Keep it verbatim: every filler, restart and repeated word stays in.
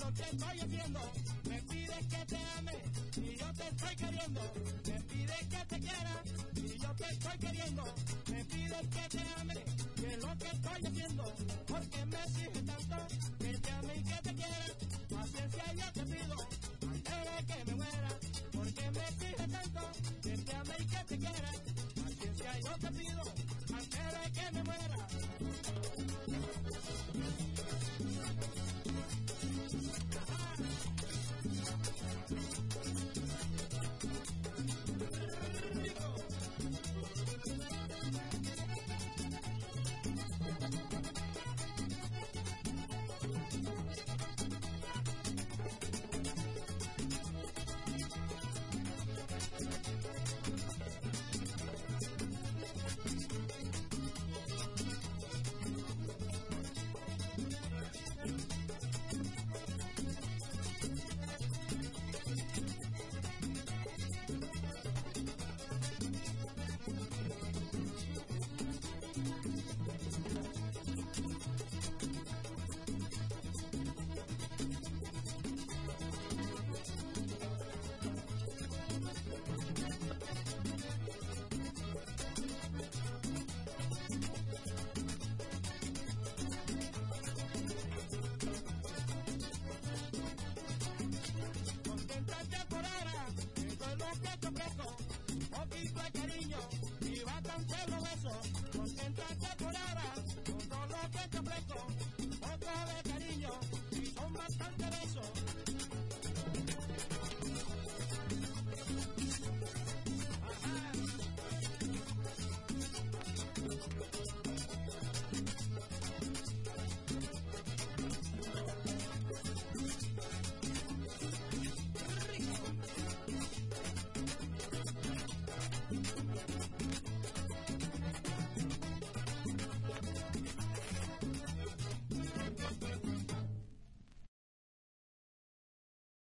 lo que estoy haciendo. Me pides que te ame y yo te estoy queriendo. Me pides que te quiera y yo te estoy queriendo. Me pides que te ame y es lo que estoy haciendo. Porque me exiges tanto que te ame y que te quiera. Paciencia yo te pido antes de que me muera. Porque me exiges tanto que te ame y que te quiera. Paciencia yo te pido antes de que me muera. Poquito de cariño y va tan chévere.